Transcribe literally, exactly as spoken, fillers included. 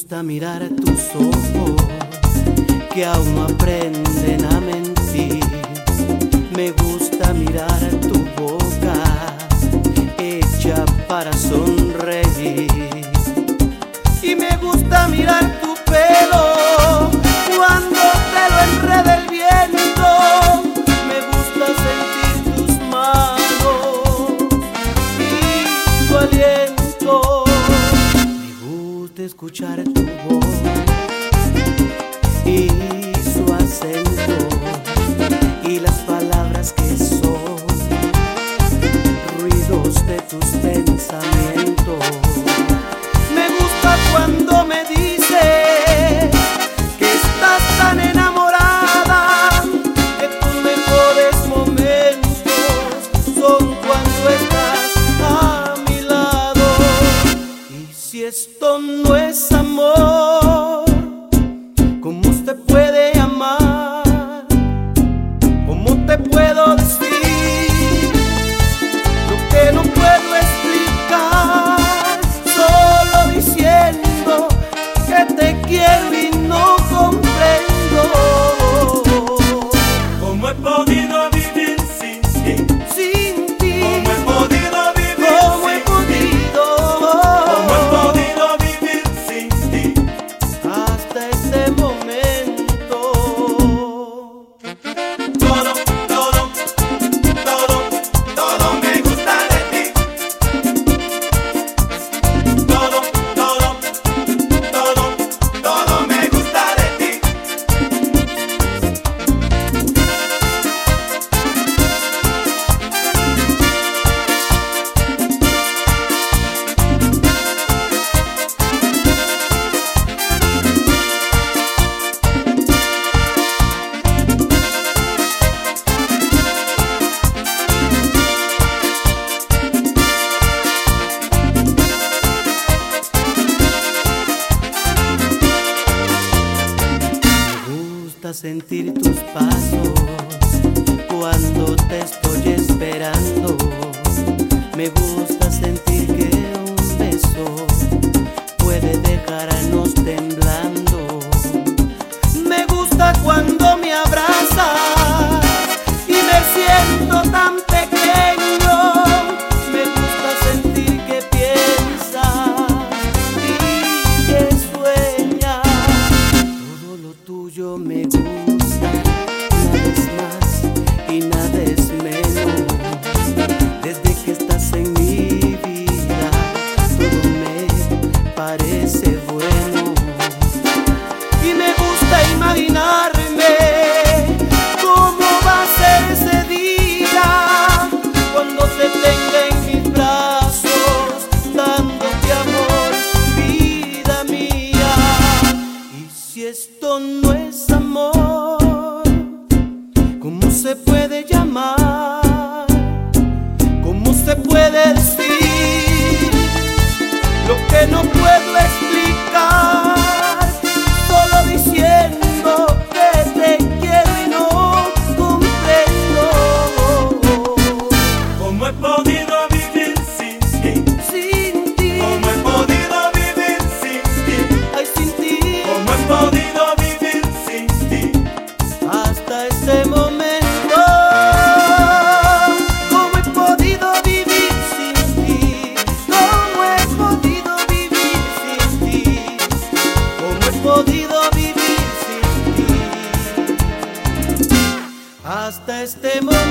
gusta mirar tus ojos que aún no aprenden a mentir. Me gusta mirar tu boca hecha para sonreír. Y me gusta mirar tu pelo cuando te lo enreda el viento. Me gusta sentir tus manos y tu aliento. Me gusta escuchar tu voz y su acento y las palabras que son ruidos de tus pensamientos. Me gusta cuando me dices que estás tan enamorada, que tus mejores momentos son cuando estás a mi lado. Y si esto no es amor, ¿cómo usted puede amar? ¿Cómo te puedo decir lo que no puedo explicar? Solo diciendo que te quiero y no comprendo. ¿Cómo he podido vivir sin ti? Sin ti. ¿Cómo he podido vivir ¿Cómo he sin podido? ti? ¿Cómo he podido vivir sin ti? Hasta este momento. Todo, todo, todo, todo me gusta de ti. Todo, todo, todo, todo me gusta de ti. Me gusta sentir tus pasos cuando te estoy esperando. Me gusta sentir que un beso puede dejarnos temblando. Me gusta cuando me abrazas y me siento tan pequeño. Me gusta sentir que piensas y que sueñas. Todo lo tuyo me gusta, nada es más y nada es menos. Desde que estás en mi vida, todo me parece bueno. Y me gusta imaginarme cómo va a ser ese día cuando te tenga en mis brazos, dándote amor, vida mía. Y si esto no es amor, ¿cómo se puede llamar? ¿Cómo se puede decir lo que no puedo explicar? Solo diciendo que te quiero y no comprendo. ¿Cómo he podido vivir sin ti? Sin ti, ¿Cómo he podido vivir sin ti? ay, sin ti, ¿Cómo he podido vivir sin ti? hasta este momento. ¿Cómo he podido vivir sin ti? ¿Cómo he podido vivir sin ti? ¿Cómo he podido vivir sin ti? Hasta este momento.